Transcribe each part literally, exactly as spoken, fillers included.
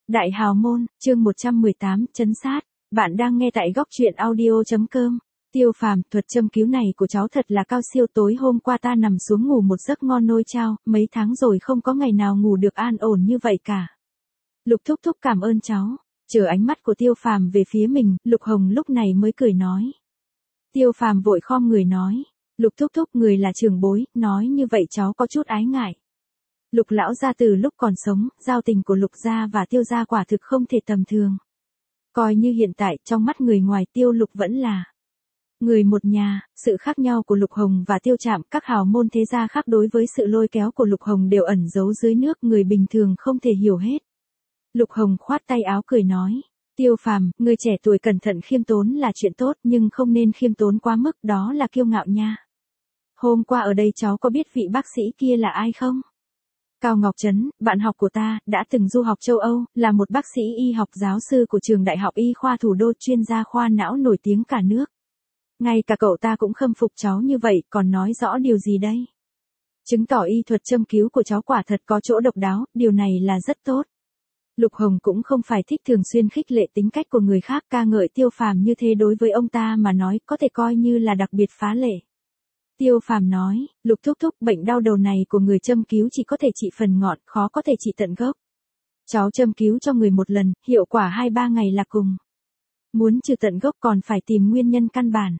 Đại hào môn, chương một trăm mười tám, trấn sát. Bạn đang nghe tại góc truyện audio chấm com. Tiêu Phàm, thuật châm cứu này của cháu thật là cao siêu, tối hôm qua ta nằm xuống ngủ một giấc ngon nôi chao, mấy tháng rồi không có ngày nào ngủ được an ổn như vậy cả. Lục thúc thúc cảm ơn cháu. Chờ ánh mắt của Tiêu Phàm về phía mình, Lục Hồng lúc này mới cười nói. Tiêu Phàm vội khom người nói, Lục thúc thúc người là trưởng bối, nói như vậy cháu có chút ái ngại. Lục lão gia từ lúc còn sống, giao tình của Lục gia và Tiêu gia quả thực không thể tầm thường. Coi như hiện tại, trong mắt người ngoài Tiêu Lục vẫn là người một nhà. Sự khác nhau của Lục Hồng và Tiêu Trạm, các hào môn thế gia khác đối với sự lôi kéo của Lục Hồng đều ẩn giấu dưới nước, người bình thường không thể hiểu hết. Lục Hồng khoát tay áo cười nói, Tiêu Phàm, người trẻ tuổi cẩn thận khiêm tốn là chuyện tốt, nhưng không nên khiêm tốn quá mức, đó là kiêu ngạo nha. Hôm qua ở đây cháu có biết vị bác sĩ kia là ai không? Cao Ngọc Trấn, bạn học của ta, đã từng du học châu Âu, là một bác sĩ y học giáo sư của trường Đại học Y khoa Thủ đô, chuyên gia khoa não nổi tiếng cả nước. Ngay cả cậu ta cũng khâm phục cháu như vậy, còn nói rõ điều gì đây? Chứng tỏ y thuật châm cứu của cháu quả thật có chỗ độc đáo, điều này là rất tốt. Lục Hồng cũng không phải thích thường xuyên khích lệ tính cách của người khác, ca ngợi Tiêu Phàm như thế đối với ông ta mà nói có thể coi như là đặc biệt phá lệ. Tiêu Phàm nói, Lục thúc thúc, bệnh đau đầu này của người châm cứu chỉ có thể trị phần ngọn, khó có thể trị tận gốc. Cháu châm cứu cho người một lần, hiệu quả hai ba ngày là cùng. Muốn trừ tận gốc còn phải tìm nguyên nhân căn bản.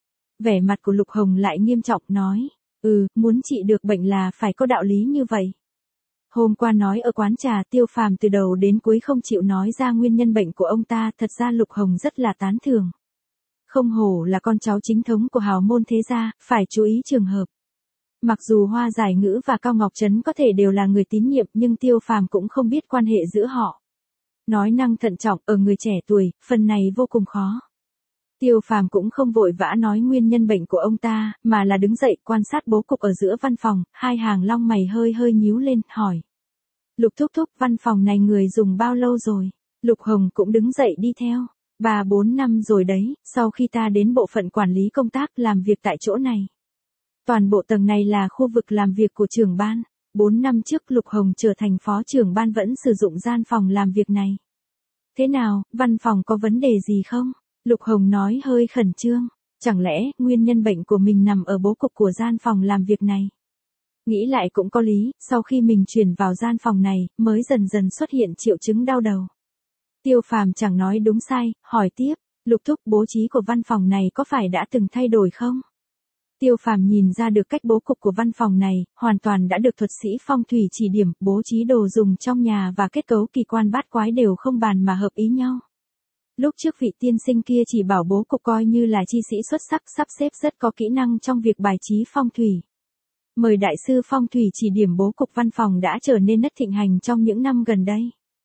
Vẻ mặt của Lục Hồng lại nghiêm trọng nói, ừ, muốn trị được bệnh là phải có đạo lý như vậy. Hôm qua nói ở quán trà, Tiêu Phàm từ đầu đến cuối không chịu nói ra nguyên nhân bệnh của ông ta, thật ra Lục Hồng rất là tán thưởng. Không hổ là con cháu chính thống của hào môn thế gia, phải chú ý trường hợp. Mặc dù Hoa Giải Ngữ và Cao Ngọc Trấn có thể đều là người tín nhiệm, nhưng Tiêu Phàm cũng không biết quan hệ giữa họ. Nói năng thận trọng, ở người trẻ tuổi, phần này vô cùng khó. Tiêu Phàm cũng không vội vã nói nguyên nhân bệnh của ông ta, mà là đứng dậy quan sát bố cục ở giữa văn phòng, hai hàng lông mày hơi hơi nhíu lên, hỏi. Lục thúc thúc, văn phòng này người dùng bao lâu rồi? Lục Hồng cũng đứng dậy đi theo. Ba bốn năm rồi đấy, sau khi ta đến bộ phận quản lý công tác làm việc tại chỗ này. Toàn bộ tầng này là khu vực làm việc của trưởng ban. Bốn năm trước Lục Hồng trở thành phó trưởng ban vẫn sử dụng gian phòng làm việc này. Thế nào, văn phòng có vấn đề gì không? Lục Hồng nói hơi khẩn trương. Chẳng lẽ nguyên nhân bệnh của mình nằm ở bố cục của gian phòng làm việc này? Nghĩ lại cũng có lý, sau khi mình chuyển vào gian phòng này, mới dần dần xuất hiện triệu chứng đau đầu. Tiêu Phàm chẳng nói đúng sai, hỏi tiếp, Lục thúc, bố trí của văn phòng này có phải đã từng thay đổi không? Tiêu Phàm nhìn ra được cách bố cục của văn phòng này, hoàn toàn đã được thuật sĩ phong thủy chỉ điểm, bố trí đồ dùng trong nhà và kết cấu kỳ quan bát quái đều không bàn mà hợp ý nhau. Lúc trước vị tiên sinh kia chỉ bảo bố cục coi như là chi sĩ xuất sắc, sắp xếp rất có kỹ năng trong việc bài trí phong thủy. Mời đại sư phong thủy chỉ điểm bố cục văn phòng đã trở nên rất thịnh hành trong những năm gần đây.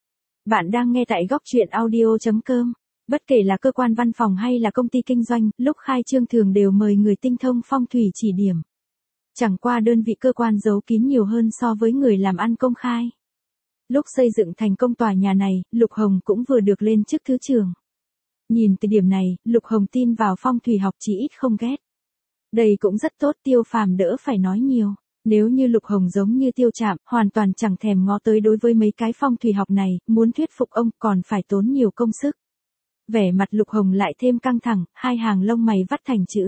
Bạn đang nghe tại góc truyện audio chấm com. Bất kể là cơ quan văn phòng hay là công ty kinh doanh, lúc khai trương thường đều mời người tinh thông phong thủy chỉ điểm. Chẳng qua đơn vị cơ quan giấu kín nhiều hơn so với người làm ăn công khai. Lúc xây dựng thành công tòa nhà này, Lục Hồng cũng vừa được lên chức thứ trưởng. Nhìn từ điểm này, Lục Hồng tin vào phong thủy học chỉ ít không ghét. Đây cũng rất tốt, Tiêu Phàm đỡ phải nói nhiều. Nếu như Lục Hồng giống như Tiêu Trạm, hoàn toàn chẳng thèm ngó tới đối với mấy cái phong thủy học này, muốn thuyết phục ông còn phải tốn nhiều công sức. Vẻ mặt Lục Hồng lại thêm căng thẳng, hai hàng lông mày vắt thành chữ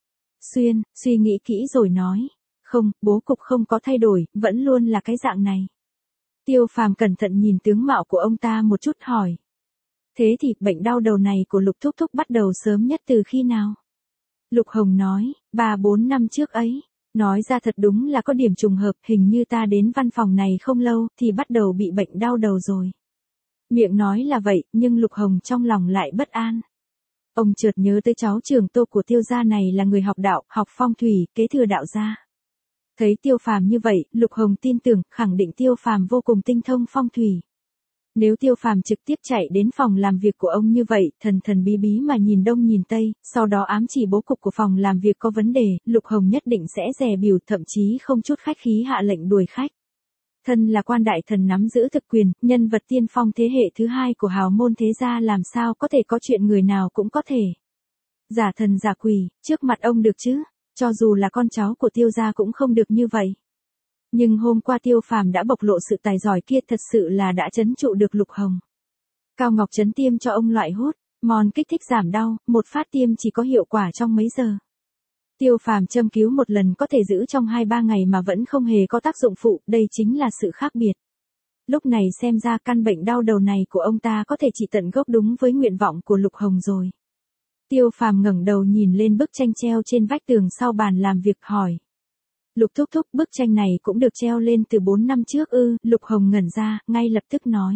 xuyên, suy nghĩ kỹ rồi nói, không, bố cục không có thay đổi, vẫn luôn là cái dạng này. Tiêu Phàm cẩn thận nhìn tướng mạo của ông ta một chút hỏi. Thế thì, bệnh đau đầu này của Lục thúc thúc bắt đầu sớm nhất từ khi nào? Lục Hồng nói, ba bốn năm trước ấy. Nói ra thật đúng là có điểm trùng hợp, hình như ta đến văn phòng này không lâu, thì bắt đầu bị bệnh đau đầu rồi. Miệng nói là vậy, nhưng Lục Hồng trong lòng lại bất an. Ông chợt nhớ tới cháu trưởng Tô của Tiêu gia này là người học đạo, học phong thủy, kế thừa đạo gia. Thấy Tiêu Phàm như vậy, Lục Hồng tin tưởng, khẳng định Tiêu Phàm vô cùng tinh thông phong thủy. Nếu Tiêu Phàm trực tiếp chạy đến phòng làm việc của ông như vậy, thần thần bí bí mà nhìn đông nhìn tây, sau đó ám chỉ bố cục của phòng làm việc có vấn đề, Lục Hồng nhất định sẽ dè bỉu, thậm chí không chút khách khí hạ lệnh đuổi khách. Thân là quan đại thần nắm giữ thực quyền, nhân vật tiên phong thế hệ thứ hai của hào môn thế gia, làm sao có thể có chuyện người nào cũng có thể giả thần giả quỷ, trước mặt ông được chứ, cho dù là con cháu của Tiêu gia cũng không được như vậy. Nhưng hôm qua Tiêu Phàm đã bộc lộ sự tài giỏi kia, thật sự là đã trấn trụ được Lục Hồng. Cao Ngọc Trấn tiêm cho ông loại hút, mòn kích thích giảm đau, một phát tiêm chỉ có hiệu quả trong mấy giờ. Tiêu Phàm châm cứu một lần có thể giữ trong hai ba ngày mà vẫn không hề có tác dụng phụ, đây chính là sự khác biệt. Lúc này xem ra căn bệnh đau đầu này của ông ta có thể trị tận gốc đúng với nguyện vọng của Lục Hồng rồi. Tiêu Phàm ngẩng đầu nhìn lên bức tranh treo trên vách tường sau bàn làm việc hỏi. Lục thúc thúc, bức tranh này cũng được treo lên từ bốn năm trước ư? Lục Hồng ngẩn ra, ngay lập tức nói.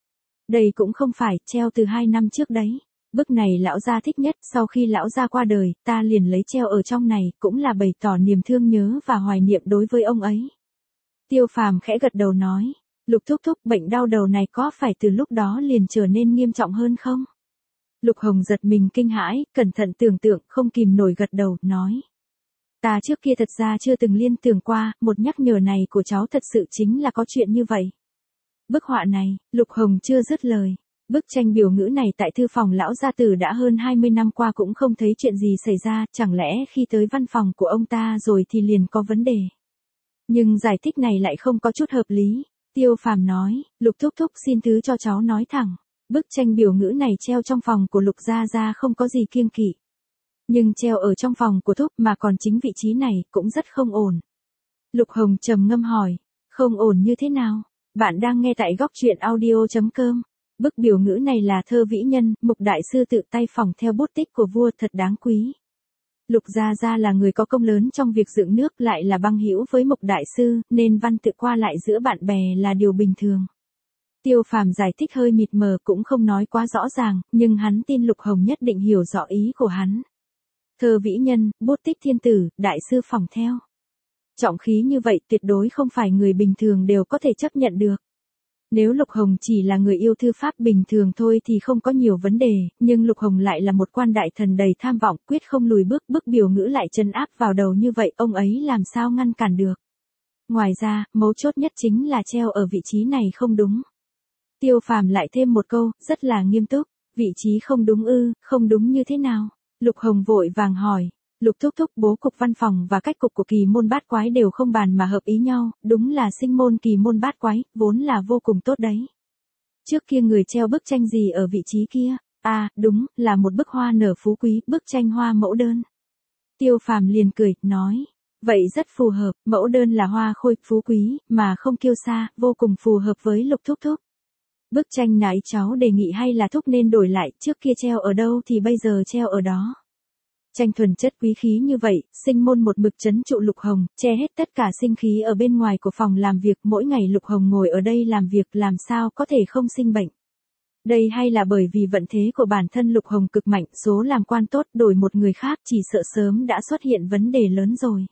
Đây cũng không phải, treo từ hai năm trước đấy. Bức này lão gia thích nhất, sau khi lão gia qua đời, ta liền lấy treo ở trong này, cũng là bày tỏ niềm thương nhớ và hoài niệm đối với ông ấy. Tiêu Phàm khẽ gật đầu nói. Lục thúc thúc, bệnh đau đầu này có phải từ lúc đó liền trở nên nghiêm trọng hơn không? Lục Hồng giật mình kinh hãi, cẩn thận tưởng tượng, không kìm nổi gật đầu, nói. Ta trước kia thật ra chưa từng liên tưởng qua, một nhắc nhở này của cháu thật sự chính là có chuyện như vậy. Bức họa này, Lục Hồng chưa dứt lời. Bức tranh biểu ngữ này tại thư phòng lão gia tử đã hơn hai mươi năm qua cũng không thấy chuyện gì xảy ra, chẳng lẽ khi tới văn phòng của ông ta rồi thì liền có vấn đề. Nhưng giải thích này lại không có chút hợp lý. Tiêu Phàm nói, Lục thúc thúc xin thứ cho cháu nói thẳng. Bức tranh biểu ngữ này treo trong phòng của Lục gia gia không có gì kiêng kỵ. Nhưng treo ở trong phòng của thúc mà còn chính vị trí này cũng rất không ổn. Lục Hồng trầm ngâm hỏi, không ổn như thế nào? Bạn đang nghe tại góc truyện audio chấm com. Bức biểu ngữ này là thơ vĩ nhân, Mục đại sư tự tay phỏng theo bút tích của vua, thật đáng quý. Lục gia gia là người có công lớn trong việc dựng nước, lại là băng hữu với Mục đại sư, nên văn tự qua lại giữa bạn bè là điều bình thường. Tiêu Phàm giải thích hơi mịt mờ, cũng không nói quá rõ ràng, nhưng hắn tin Lục Hồng nhất định hiểu rõ ý của hắn. Thơ vĩ nhân, bút tích thiên tử, đại sư phỏng theo. Trọng khí như vậy tuyệt đối không phải người bình thường đều có thể chấp nhận được. Nếu Lục Hồng chỉ là người yêu thư pháp bình thường thôi thì không có nhiều vấn đề, nhưng Lục Hồng lại là một quan đại thần đầy tham vọng, quyết không lùi bước, bức biểu ngữ lại trấn áp vào đầu như vậy, ông ấy làm sao ngăn cản được. Ngoài ra, mấu chốt nhất chính là treo ở vị trí này không đúng. Tiêu Phàm lại thêm một câu, rất là nghiêm túc, vị trí không đúng ư, không đúng như thế nào? Lục Hồng vội vàng hỏi. Lục thúc thúc, bố cục văn phòng và cách cục của kỳ môn bát quái đều không bàn mà hợp ý nhau, đúng là sinh môn kỳ môn bát quái, vốn là vô cùng tốt đấy. Trước kia người treo bức tranh gì ở vị trí kia? À, đúng, là một bức hoa nở phú quý, bức tranh hoa mẫu đơn. Tiêu Phàm liền cười, nói, vậy rất phù hợp, mẫu đơn là hoa khôi, phú quý, mà không kiêu sa, vô cùng phù hợp với Lục thúc thúc. Bức tranh này cháu đề nghị hay là thúc nên đổi lại, trước kia treo ở đâu thì bây giờ treo ở đó. Tranh thuần chất quý khí như vậy, sinh môn một mực trấn trụ Lục Hồng, che hết tất cả sinh khí ở bên ngoài của phòng làm việc, mỗi ngày Lục Hồng ngồi ở đây làm việc làm sao có thể không sinh bệnh. Đây hay là bởi vì vận thế của bản thân Lục Hồng cực mạnh, số làm quan tốt, đổi một người khác chỉ sợ sớm đã xuất hiện vấn đề lớn rồi.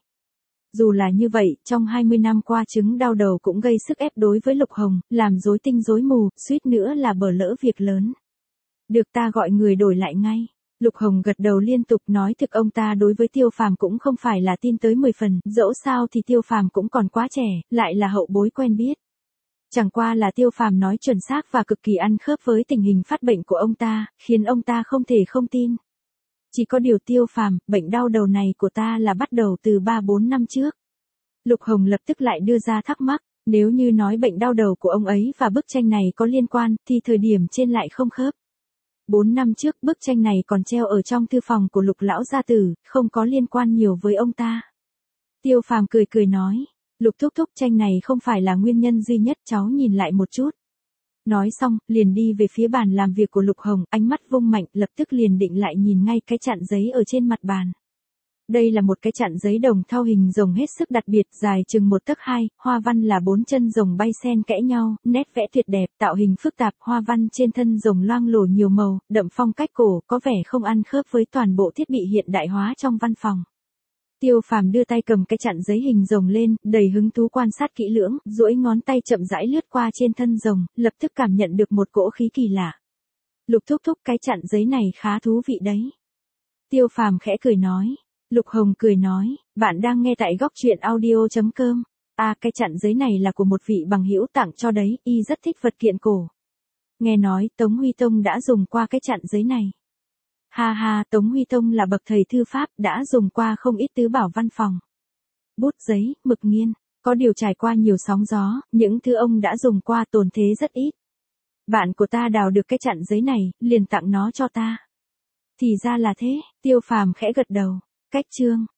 Dù là như vậy, trong hai mươi năm qua chứng đau đầu cũng gây sức ép đối với Lục Hồng, làm rối tinh rối mù, suýt nữa là bỡ lỡ việc lớn. Được, ta gọi người đổi lại ngay. Lục Hồng gật đầu liên tục, nói thực ông ta đối với Tiêu Phàm cũng không phải là tin tới mười phần, dẫu sao thì Tiêu Phàm cũng còn quá trẻ, lại là hậu bối quen biết. Chẳng qua là Tiêu Phàm nói chuẩn xác và cực kỳ ăn khớp với tình hình phát bệnh của ông ta, khiến ông ta không thể không tin. Chỉ có điều Tiêu Phàm, bệnh đau đầu này của ta là bắt đầu từ ba bốn năm trước. Lục Hồng lập tức lại đưa ra thắc mắc, nếu như nói bệnh đau đầu của ông ấy và bức tranh này có liên quan, thì thời điểm trên lại không khớp. Bốn năm trước bức tranh này còn treo ở trong thư phòng của Lục lão gia tử, không có liên quan nhiều với ông ta. Tiêu Phàm cười cười nói, Lục thúc thúc, tranh này không phải là nguyên nhân duy nhất, cháu nhìn lại một chút. Nói xong, liền đi về phía bàn làm việc của Lục Hồng, ánh mắt vung mạnh, lập tức liền định lại nhìn ngay cái chặn giấy ở trên mặt bàn. Đây là một cái chặn giấy đồng thau hình rồng hết sức đặc biệt, dài chừng một tấc hai, hoa văn là bốn chân rồng bay xen kẽ nhau, nét vẽ tuyệt đẹp, tạo hình phức tạp, hoa văn trên thân rồng loang lổ nhiều màu, đậm phong cách cổ, có vẻ không ăn khớp với toàn bộ thiết bị hiện đại hóa trong văn phòng. Tiêu Phàm đưa tay cầm cái chặn giấy hình rồng lên, đầy hứng thú quan sát kỹ lưỡng, duỗi ngón tay chậm rãi lướt qua trên thân rồng, lập tức cảm nhận được một cỗ khí kỳ lạ. Lục thúc thúc, cái chặn giấy này khá thú vị đấy. Tiêu Phàm khẽ cười nói. Lục Hồng cười nói, bạn đang nghe tại góc truyện audio chấm com. À, cái chặn giấy này là của một vị bằng hữu tặng cho đấy, y rất thích vật kiện cổ. Nghe nói Tống Huy Tông đã dùng qua cái chặn giấy này. Ha ha, Tống Huy Tông là bậc thầy thư pháp, đã dùng qua không ít tứ bảo văn phòng. Bút giấy, mực nghiên, có điều trải qua nhiều sóng gió, những thứ ông đã dùng qua tồn thế rất ít. Bạn của ta đào được cái chặn giấy này, liền tặng nó cho ta. Thì ra là thế, Tiêu Phàm khẽ gật đầu. Cách chương